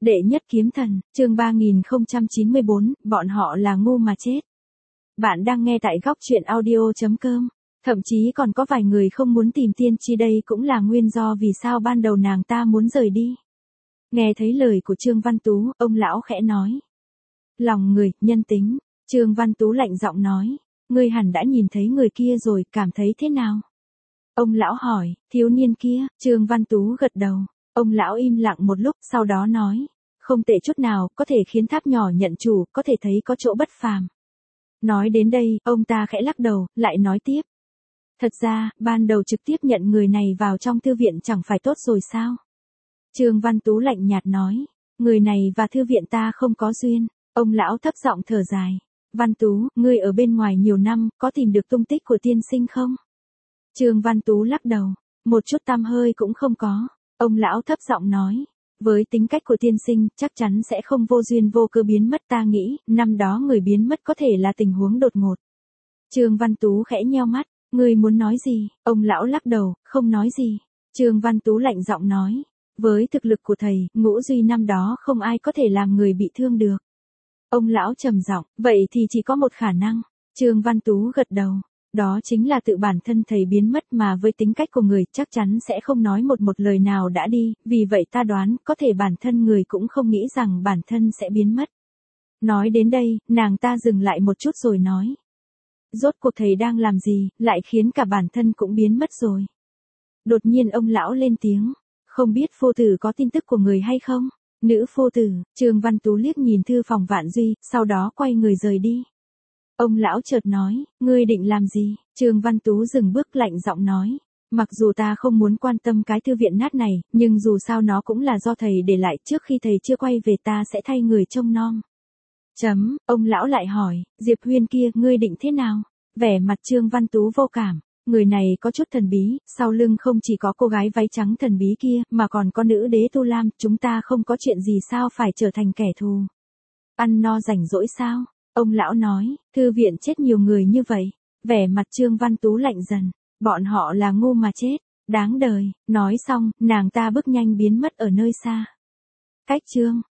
Đệ nhất kiếm thần, chương 3094, bọn họ là ngu mà chết. Bạn đang nghe tại góc truyện audio.com. Thậm chí còn có vài người không muốn tìm tiên tri, đây cũng là nguyên do vì sao ban đầu nàng ta muốn rời đi. Nghe thấy lời của Trương Văn Tú, ông lão khẽ nói. Lòng người, nhân tính. Trương Văn Tú lạnh giọng nói. Ngươi hẳn đã nhìn thấy người kia rồi, cảm thấy thế nào? Ông lão hỏi, thiếu niên kia. Trương Văn Tú gật đầu. Ông lão im lặng một lúc, sau đó nói. Không tệ chút nào, có thể khiến tháp nhỏ nhận chủ, có thể thấy có chỗ bất phàm. Nói đến đây, ông ta khẽ lắc đầu, lại nói tiếp. Thật ra, ban đầu trực tiếp nhận người này vào trong thư viện chẳng phải tốt rồi sao? Trương Văn Tú lạnh nhạt nói. Người này và thư viện ta không có duyên. Ông lão thấp giọng thở dài. Văn Tú, ngươi ở bên ngoài nhiều năm, có tìm được tung tích của tiên sinh không? Trương Văn Tú lắc đầu. Một chút tăm hơi cũng không có. Ông lão thấp giọng nói. Với tính cách của tiên sinh, chắc chắn sẽ không vô duyên vô cớ biến mất, ta nghĩ, năm đó người biến mất có thể là tình huống đột ngột. Trương Văn Tú khẽ nheo mắt. Ngươi muốn nói gì? Ông lão lắc đầu, không nói gì. Trương Văn Tú lạnh giọng nói. Với thực lực của thầy, Ngũ Duy năm đó không ai có thể làm người bị thương được. Ông lão trầm giọng, vậy thì chỉ có một khả năng. Trương Văn Tú gật đầu. Đó chính là tự bản thân thầy biến mất, mà với tính cách của người chắc chắn sẽ không nói một lời nào đã đi, vì vậy ta đoán có thể bản thân người cũng không nghĩ rằng bản thân sẽ biến mất. Nói đến đây, nàng ta dừng lại một chút rồi nói. Rốt cuộc thầy đang làm gì, lại khiến cả bản thân cũng biến mất rồi. Đột nhiên ông lão lên tiếng. Không biết phu tử có tin tức của người hay không? Nữ phu tử. Trương Văn Tú liếc nhìn thư phòng Vạn Duy, sau đó quay người rời đi. Ông lão chợt nói, ngươi định làm gì? Trương Văn Tú dừng bước, lạnh giọng nói. Mặc dù ta không muốn quan tâm cái thư viện nát này, nhưng dù sao nó cũng là do thầy để lại, trước khi thầy chưa quay về ta sẽ thay người trông nom. Ông lão lại hỏi, Diệp Huyên kia, ngươi định thế nào? Vẻ mặt Trương Văn Tú vô cảm. Người này có chút thần bí, sau lưng không chỉ có cô gái váy trắng thần bí kia, mà còn có nữ đế Tu Lam, chúng ta không có chuyện gì sao phải trở thành kẻ thù. Ăn no rảnh rỗi sao? Ông lão nói, thư viện chết nhiều người như vậy. Vẻ mặt Trương Văn Tú lạnh dần, bọn họ là ngu mà chết, đáng đời. Nói xong, nàng ta bước nhanh biến mất ở nơi xa. Cách chương